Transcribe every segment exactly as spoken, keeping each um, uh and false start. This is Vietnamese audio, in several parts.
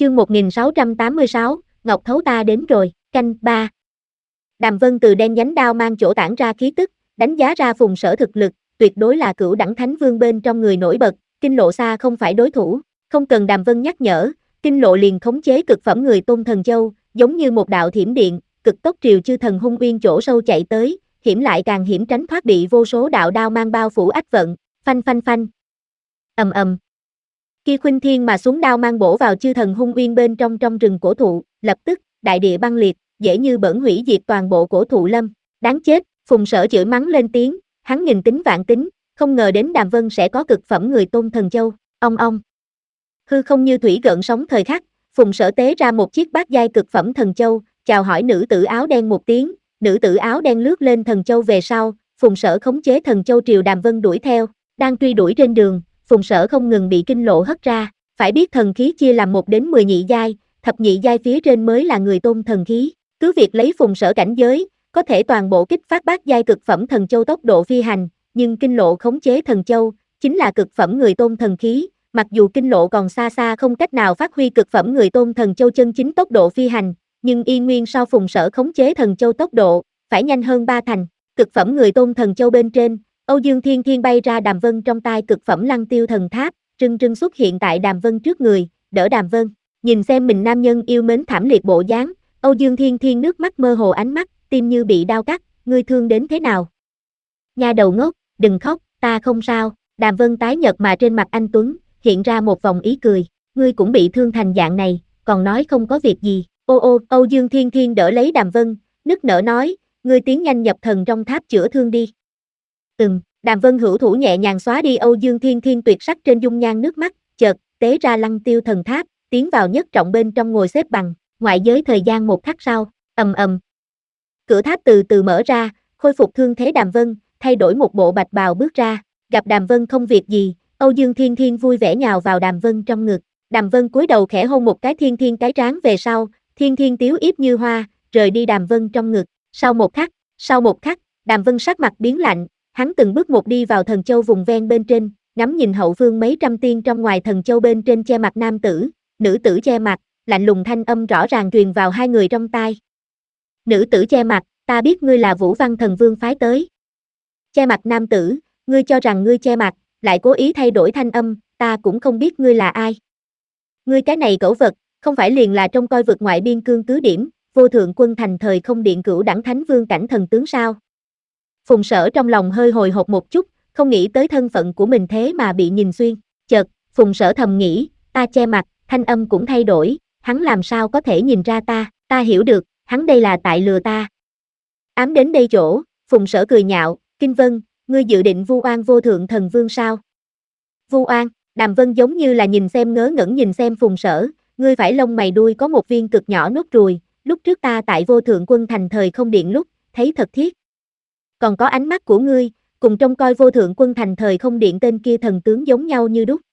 Chương một nghìn sáu trăm tám mươi sáu, Ngọc Thấu ta đến rồi, canh ba. Đàm Vân từ đen nhánh đao mang chỗ tản ra khí tức, đánh giá ra Phùng Sở thực lực, tuyệt đối là cửu đẳng thánh vương bên trong người nổi bật, Kinh Lộ xa không phải đối thủ, không cần Đàm Vân nhắc nhở, Kinh Lộ liền khống chế cực phẩm người Tôn Thần Châu, giống như một đạo thiểm điện, cực tốc triều chư thần hung uyên chỗ sâu chạy tới, hiểm lại càng hiểm tránh thoát bị vô số đạo đao mang bao phủ ách vận, phanh phanh phanh. Ầm ầm. Khi khuynh thiên mà xuống đao mang bổ vào chư thần hung uyên bên trong trong rừng cổ thụ, lập tức, đại địa băng liệt, dễ như bỡn hủy diệt toàn bộ cổ thụ lâm. Đáng chết, Phùng Sở chửi mắng lên tiếng, hắn nghìn tính vạn tính, không ngờ đến Đàm Vân sẽ có cực phẩm người Tôn Thần Châu, ong ong. Hư không như thủy gợn sóng thời khắc, Phùng Sở tế ra một chiếc bát giai cực phẩm thần châu, chào hỏi nữ tử áo đen một tiếng, nữ tử áo đen lướt lên thần châu về sau, Phùng Sở khống chế thần châu triều Đàm Vân đuổi theo, đang truy đuổi trên đường, Phùng Sở không ngừng bị Kinh Lộ hất ra, phải biết thần khí chia làm một đến mười nhị giai, thập nhị giai phía trên mới là người Tôn thần khí, cứ việc lấy Phùng Sở cảnh giới, có thể toàn bộ kích phát bát giai cực phẩm thần châu tốc độ phi hành, nhưng Kinh Lộ khống chế thần châu, chính là cực phẩm người Tôn thần khí, mặc dù Kinh Lộ còn xa xa không cách nào phát huy cực phẩm người Tôn thần châu chân chính tốc độ phi hành, nhưng y nguyên sau Phùng Sở khống chế thần châu tốc độ, phải nhanh hơn ba thành, cực phẩm người Tôn thần châu bên trên, Âu Dương Thiên Thiên bay ra Đàm Vân trong tay cực phẩm Lăng Tiêu thần tháp, trưng trưng xuất hiện tại Đàm Vân trước người, đỡ Đàm Vân, nhìn xem mình nam nhân yêu mến thảm liệt bộ dáng, Âu Dương Thiên Thiên nước mắt mơ hồ ánh mắt, tim như bị đau cắt, ngươi thương đến thế nào? Nha đầu ngốc, đừng khóc, ta không sao, Đàm Vân tái nhợt mà trên mặt anh Tuấn, hiện ra một vòng ý cười, ngươi cũng bị thương thành dạng này, còn nói không có việc gì, ô ô, Âu Dương Thiên Thiên đỡ lấy Đàm Vân, nức nở nói, ngươi tiến nhanh nhập thần trong tháp chữa thương đi. Ừm, Đàm Vân hữu thủ nhẹ nhàng xóa đi Âu Dương Thiên Thiên tuyệt sắc trên dung nhan nước mắt, chợt, tế ra Lăng Tiêu thần tháp, tiến vào nhất trọng bên trong ngồi xếp bằng, ngoại giới thời gian một khắc sau, ầm ầm. Cửa tháp từ từ mở ra, khôi phục thương thế Đàm Vân, thay đổi một bộ bạch bào bước ra, gặp Đàm Vân không việc gì, Âu Dương Thiên Thiên vui vẻ nhào vào Đàm Vân trong ngực, Đàm Vân cúi đầu khẽ hôn một cái Thiên Thiên cái trán về sau, Thiên Thiên tiếu yếp như hoa, rời đi Đàm Vân trong ngực, sau một khắc, sau một khắc, Đàm Vân sắc mặt biến lạnh, hắn từng bước một đi vào thần châu vùng ven bên trên, ngắm nhìn hậu phương mấy trăm tiên trong ngoài thần châu bên trên che mặt nam tử, nữ tử che mặt, lạnh lùng thanh âm rõ ràng truyền vào hai người trong tai. Nữ tử che mặt, ta biết ngươi là Vũ Văn Thần Vương phái tới. Che mặt nam tử, ngươi cho rằng ngươi che mặt, lại cố ý thay đổi thanh âm, ta cũng không biết ngươi là ai. Ngươi cái này cẩu vật, không phải liền là trông coi vượt ngoại biên cương cứ điểm, vô thượng quân thành thời không điện cửu đẳng thánh vương cảnh thần tướng sao? Phùng Sở trong lòng hơi hồi hộp một chút, không nghĩ tới thân phận của mình thế mà bị nhìn xuyên, chợt, Phùng Sở thầm nghĩ, ta che mặt, thanh âm cũng thay đổi, hắn làm sao có thể nhìn ra ta, ta hiểu được, hắn đây là tại lừa ta. Ám đến đây chỗ, Phùng Sở cười nhạo, Kinh Vân, ngươi dự định vu oan vô thượng thần vương sao? Vu oan, Đàm Vân giống như là nhìn xem ngớ ngẩn nhìn xem Phùng Sở, ngươi phải lông mày đuôi có một viên cực nhỏ nốt ruồi, lúc trước ta tại vô thượng quân thành thời không điện lúc, thấy thật thiết. Còn có ánh mắt của ngươi, cùng trông coi vô thượng quân thành thời không điện tên kia thần tướng giống nhau như đúc.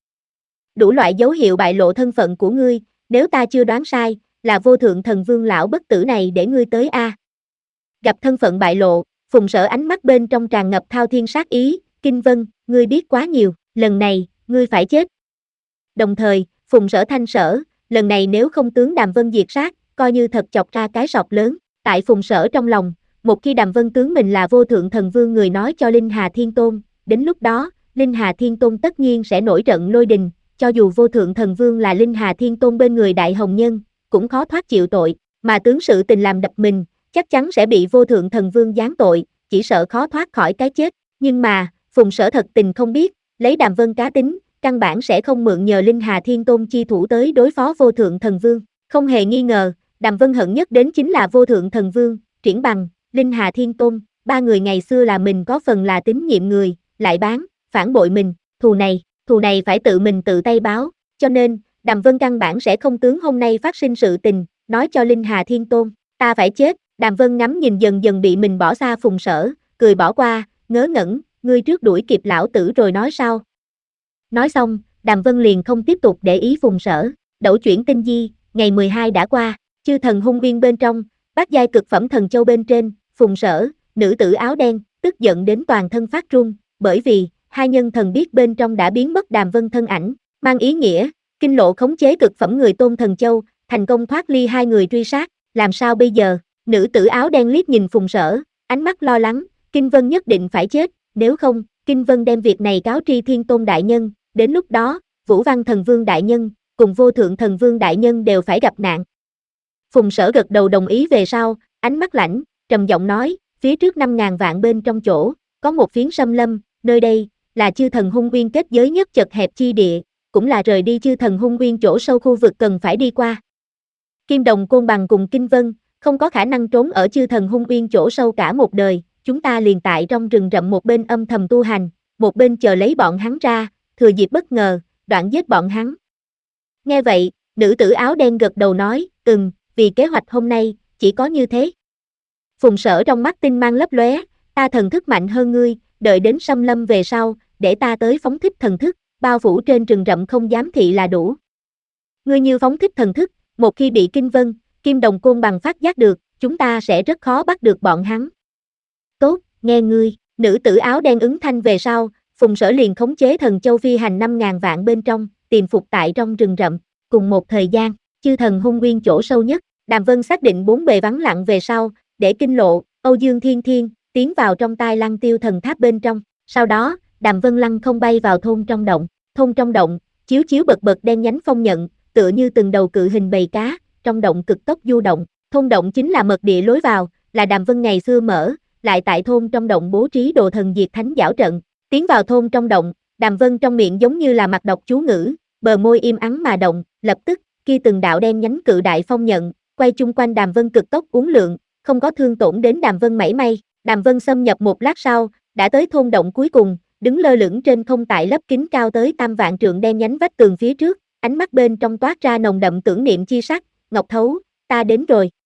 Đủ loại dấu hiệu bại lộ thân phận của ngươi, nếu ta chưa đoán sai, là vô thượng thần vương lão bất tử này để ngươi tới a. Gặp thân phận bại lộ, Phùng Sở ánh mắt bên trong tràn ngập thao thiên sát ý, Kinh Vân, ngươi biết quá nhiều, lần này, ngươi phải chết. Đồng thời, Phùng Sở thanh sở, lần này nếu không tướng Đàm Vân diệt sát, coi như thật chọc ra cái sọt lớn, tại Phùng Sở trong lòng, một khi Đàm Vân tướng mình là vô thượng thần vương người nói cho Linh Hà Thiên Tôn, đến lúc đó, Linh Hà Thiên Tôn tất nhiên sẽ nổi trận lôi đình, cho dù vô thượng thần vương là Linh Hà Thiên Tôn bên người đại hồng nhân, cũng khó thoát chịu tội, mà tướng sự tình làm đập mình, chắc chắn sẽ bị vô thượng thần vương giáng tội, chỉ sợ khó thoát khỏi cái chết, nhưng mà, Phùng Sở thật tình không biết, lấy Đàm Vân cá tính, căn bản sẽ không mượn nhờ Linh Hà Thiên Tôn chi thủ tới đối phó vô thượng thần vương, không hề nghi ngờ, Đàm Vân hận nhất đến chính là vô thượng thần vương, Triển Bằng, Linh Hà Thiên Tôn, ba người ngày xưa là mình có phần là tín nhiệm người, lại bán, phản bội mình, thù này, thù này phải tự mình tự tay báo, cho nên, Đàm Vân căn bản sẽ không tướng hôm nay phát sinh sự tình, nói cho Linh Hà Thiên Tôn, ta phải chết, Đàm Vân ngắm nhìn dần dần bị mình bỏ xa Phùng Sở, cười bỏ qua, ngớ ngẩn, ngươi trước đuổi kịp lão tử rồi nói sau. Nói xong, Đàm Vân liền không tiếp tục để ý Phùng Sở, đẩu chuyển tinh di, ngày mười hai đã qua, chư thần hung uyên bên trong, bát giai cực phẩm thần châu bên trên, Phùng Sở, nữ tử áo đen, tức giận đến toàn thân phát run, bởi vì, hai nhân thần biết bên trong đã biến mất Đàm Vân thân ảnh, mang ý nghĩa, Kinh Lộ khống chế cực phẩm người Tôn Thần Châu, thành công thoát ly hai người truy sát, làm sao bây giờ? Nữ tử áo đen liếc nhìn Phùng Sở, ánh mắt lo lắng, Kinh Vân nhất định phải chết, nếu không, Kinh Vân đem việc này cáo tri Thiên Tôn đại nhân, đến lúc đó, Vũ Văn Thần Vương đại nhân, cùng Vô Thượng Thần Vương đại nhân đều phải gặp nạn. Phùng Sở gật đầu đồng ý về sau, ánh mắt lãnh, trầm giọng nói, phía trước năm ngàn vạn bên trong chỗ, có một phiến xâm lâm, nơi đây, là chư thần hung uyên kết giới nhất chật hẹp chi địa, cũng là rời đi chư thần hung uyên chỗ sâu khu vực cần phải đi qua. Kim Đồng Côn Bằng cùng Kinh Vân, không có khả năng trốn ở chư thần hung uyên chỗ sâu cả một đời, chúng ta liền tại trong rừng rậm một bên âm thầm tu hành, một bên chờ lấy bọn hắn ra, thừa dịp bất ngờ, đoạn giết bọn hắn. Nghe vậy, nữ tử áo đen gật đầu nói, ừm, vì kế hoạch hôm nay, chỉ có như thế. Phùng Sở trong mắt tinh mang lấp lóe, ta thần thức mạnh hơn ngươi, đợi đến xâm lâm về sau, để ta tới phóng thích thần thức, bao phủ trên rừng rậm không giám thị là đủ. Ngươi như phóng thích thần thức, một khi bị Kinh Vân, Kim Đồng Côn Bằng phát giác được, chúng ta sẽ rất khó bắt được bọn hắn. Tốt, nghe ngươi, nữ tử áo đen ứng thanh về sau, Phùng Sở liền khống chế thần châu phi hành năm ngàn vạn bên trong, tìm phục tại trong rừng rậm, cùng một thời gian, chư thần hung nguyên chỗ sâu nhất, Đàm Vân xác định bốn bề vắng lặng về sau, để Kinh Lộ, Âu Dương Thiên Thiên, tiến vào trong tai Lăng Tiêu thần tháp bên trong, sau đó, Đàm Vân lăng không bay vào thôn trong động, thôn trong động, chiếu chiếu bật bật đen nhánh phong nhận, tựa như từng đầu cự hình bầy cá, trong động cực tốc du động, thôn động chính là mật địa lối vào, là Đàm Vân ngày xưa mở, lại tại thôn trong động bố trí đồ thần diệt thánh giảo trận, tiến vào thôn trong động, Đàm Vân trong miệng giống như là mặt đọc chú ngữ, bờ môi im ắng mà động, lập tức, kia từng đạo đen nhánh cự đại phong nhận, quay chung quanh Đàm Vân cực tốc uốn lượn, không có thương tổn đến Đàm Vân mảy may. Đàm Vân xâm nhập một lát sau, đã tới thôn động cuối cùng, đứng lơ lửng trên không tại lớp kính cao tới tam vạn trượng đen nhánh vách tường phía trước, ánh mắt bên trong toát ra nồng đậm tưởng niệm chi sắc, Ngọc Thấu, ta đến rồi.